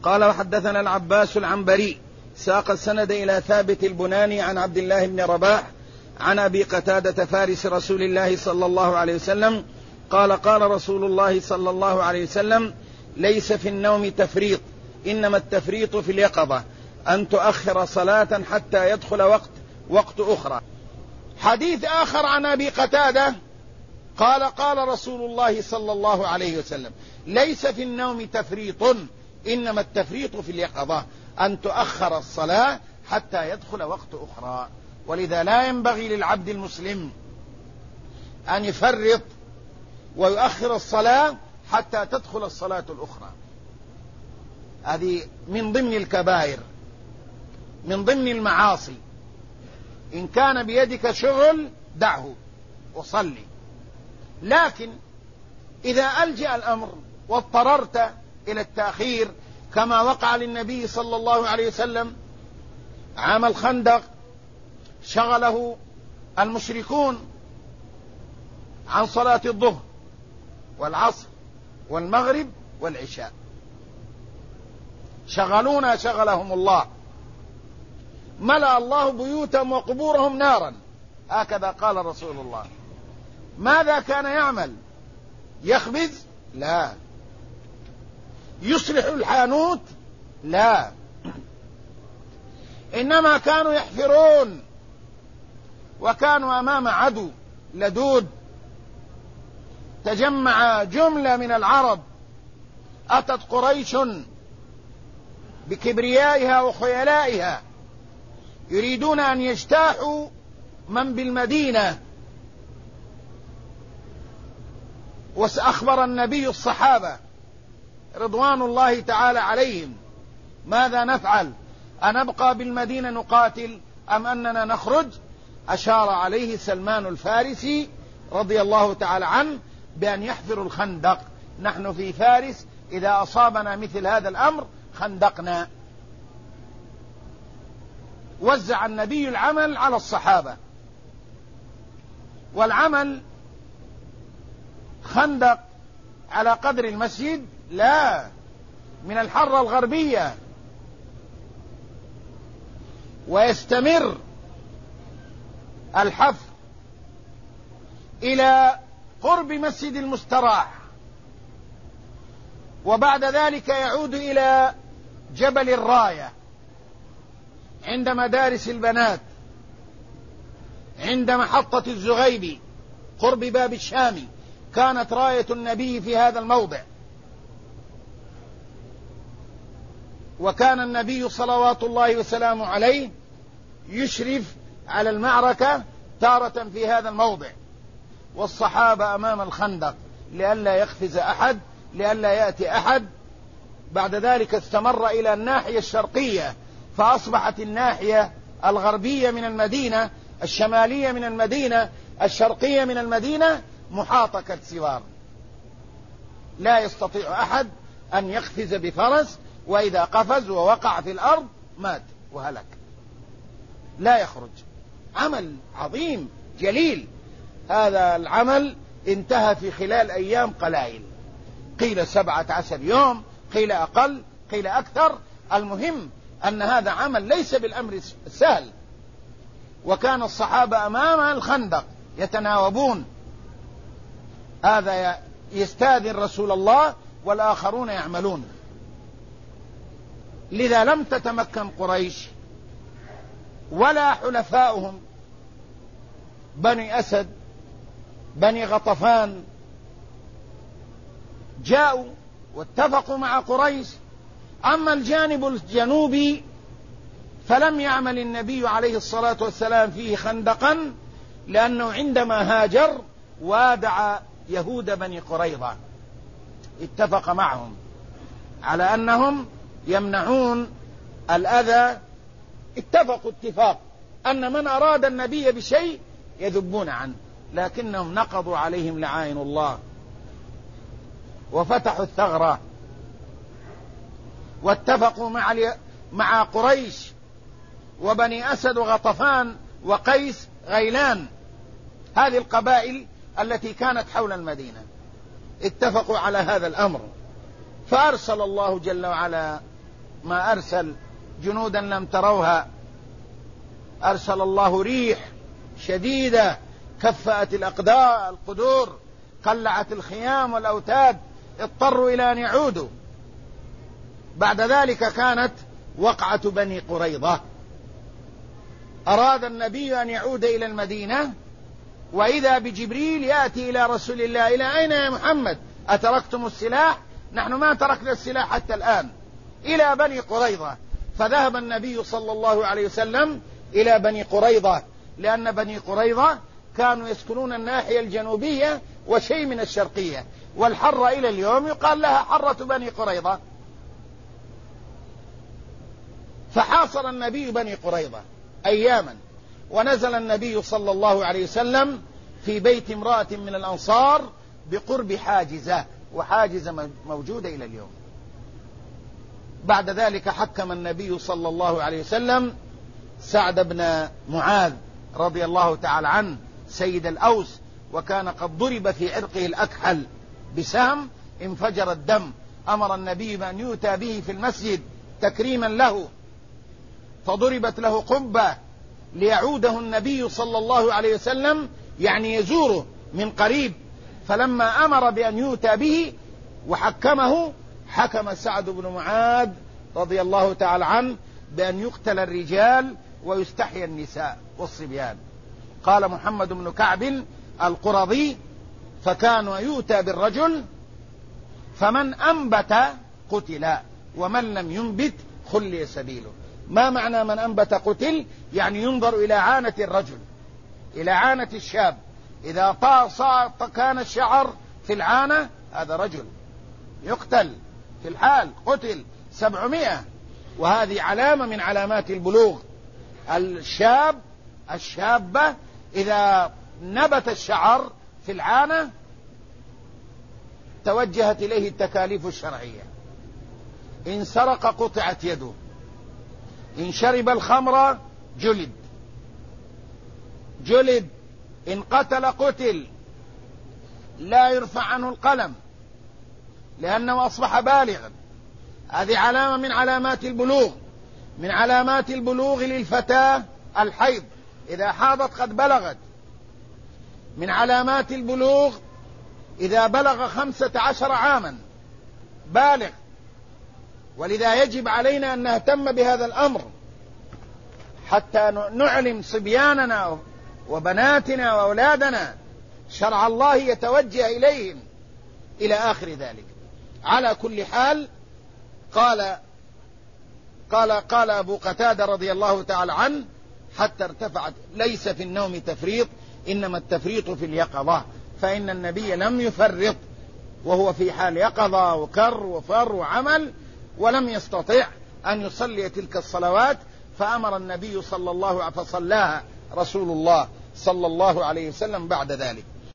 قال وحدثنا العباس العنبري ساق السند إلى ثابت البناني عن عبد الله بن رباح عن أبي قتادة فارس رسول الله صلى الله عليه وسلم قال قال رسول الله صلى الله عليه وسلم ليس في النوم تفريط إنما التفريط في اليقظة أن تؤخر صلاة حتى يدخل وقت أخرى. حديث آخر عن أبي قتادة قال قال رسول الله صلى الله عليه وسلم ليس في النوم تفريط إنما التفريط في اليقظة أن تؤخر الصلاة حتى يدخل وقت أخرى. ولذا لا ينبغي للعبد المسلم أن يفرط ويؤخر الصلاة حتى تدخل الصلاة الأخرى. هذه من ضمن الكبائر، من ضمن المعاصي. إن كان بيدك شغل دعه وصلي، لكن إذا ألجأ الأمر واضطررت إلى التأخير كما وقع للنبي صلى الله عليه وسلم عام الخندق، شغله المشركون عن صلاة الظهر والعصر والمغرب والعشاء، شغلهم الله، ملأ الله بيوتهم وقبورهم نارا، هكذا قال رسول الله. ماذا كان يعمل؟ يخبز؟ لا. يصلح الحانوت؟ لا. إنما كانوا يحفرون، وكانوا أمام عدو لدود. تجمع جملة من العرب، أتت قريش بكبريائها وخيلائها يريدون أن يجتاحوا من بالمدينة، وأخبر النبي الصحابة رضوان الله تعالى عليهم ماذا نفعل؟ أنبقى بالمدينة نقاتل أم أننا نخرج؟ أشار عليه سلمان الفارسي رضي الله تعالى عنه بأن يحفروا الخندق. نحن في فارس إذا أصابنا مثل هذا الأمر خندقنا. وزع النبي العمل على الصحابة، والعمل خندق على قدر المسجد؟ لا، من الحرة الغربية، ويستمر الحفر إلى قرب مسجد المستراح، وبعد ذلك يعود إلى جبل الراية عند مدارس البنات، عند محطة الزغيبي قرب باب الشامي، كانت راية النبي في هذا الموضع. وكان النبي صلوات الله وسلامه عليه يشرف على المعركة تارة في هذا الموضع، والصحابة أمام الخندق لئلا يقفز أحد، لئلا يأتي أحد. بعد ذلك استمر إلى الناحية الشرقية، فأصبحت الناحية الغربية من المدينة، الشمالية من المدينة، الشرقية من المدينة محاطة كالسوار، لا يستطيع أحد أن يقفز بفرس، وإذا قفز ووقع في الأرض مات وهلك، لا يخرج. عمل عظيم جليل. هذا العمل انتهى في خلال أيام قلائل، قيل 17 يوم، قيل أقل، قيل أكثر. المهم أن هذا عمل ليس بالأمر السهل. وكان الصحابة أمام الخندق يتناوبون، هذا يستاذن رسول الله والآخرون يعملون. لذا لم تتمكن قريش ولا حلفاؤهم بني أسد بني غطفان، جاءوا واتفقوا مع قريش. أما الجانب الجنوبي فلم يعمل النبي عليه الصلاة والسلام فيه خندقا، لأنه عندما هاجر وادع يهود بني قريظة، اتفق معهم على أنهم يمنعون الأذى. اتفقوا اتفاق أن من أراد النبي بشيء يذبون عنه، لكنهم نقضوا عليهم لعائن الله وفتحوا الثغرة، واتفقوا مع قريش وبني أسد وغطفان وقيس غيلان، هذه القبائل التي كانت حول المدينة، اتفقوا على هذا الأمر. فأرسل الله جل وعلا ما أرسل جنودا لم تروها، أرسل الله ريح شديدة كفأت القدور، قلعت الخيام والأوتاد، اضطروا إلى أن يعودوا. بعد ذلك كانت وقعة بني قريظة، أراد النبي أن يعود إلى المدينة، وإذا بجبريل يأتي إلى رسول الله: إلى أين يا محمد؟ أتركتم السلاح؟ نحن ما تركنا السلاح حتى الآن. إلى بني قريظة. فذهب النبي صلى الله عليه وسلم إلى بني قريظة، لأن بني قريظة كانوا يسكنون الناحية الجنوبية وشيء من الشرقية، والحرة إلى اليوم يقال لها حرة بني قريظة. فحاصر النبي بني قريظة أياما، ونزل النبي صلى الله عليه وسلم في بيت امرأة من الأنصار بقرب حاجزة، وحاجزة موجودة إلى اليوم. بعد ذلك حكم النبي صلى الله عليه وسلم سعد بن معاذ رضي الله تعالى عنه سيد الأوس، وكان قد ضرب في عرقه الأكحل بسهم انفجر الدم. أمر النبي بأن يؤتى به في المسجد تكريما له، فضربت له قبة ليعوده النبي صلى الله عليه وسلم، يعني يزوره من قريب. فلما أمر بأن يؤتى به وحكمه، حكم سعد بن معاذ رضي الله تعالى عنه بأن يقتل الرجال ويستحيي النساء والصبيان. قال محمد بن كعب القرظي: فكان يؤتى بالرجل فمن أنبت قتل ومن لم ينبت خلي سبيله. ما معنى من أنبت قتل؟ يعني ينظر إلى عانة الرجل، إلى عانة الشاب. إذا كان الشعر في العانة هذا رجل يقتل في الحال، قتل 700. وهذه علامة من علامات البلوغ. الشابة إذا نبت الشعر في العانة توجهت إليه التكاليف الشرعية. إن سرق قطعت يده، إن شرب الخمر جلد، إن قتل قتل، لا يرفع عنه القلم لأنه أصبح بالغا. هذه علامة من علامات البلوغ. من علامات البلوغ للفتاة الحيض إذا حاضت قد بلغت. من علامات البلوغ إذا بلغ 15 عاما بالغ. ولذا يجب علينا أن نهتم بهذا الأمر حتى نعلم صبياننا وبناتنا وأولادنا شرع الله يتوجه إليهم إلى آخر ذلك. على كل حال قال أبو قتادة رضي الله تعالى عنه: حتى ارتفعت. ليس في النوم تفريط، إنما التفريط في اليقظة، فإن النبي لم يفرط وهو في حال يقظة وكر وفر وعمل، ولم يستطع أن يصلي تلك الصلوات، فأمر النبي فصلاها رسول الله صلى الله عليه وسلم بعد ذلك.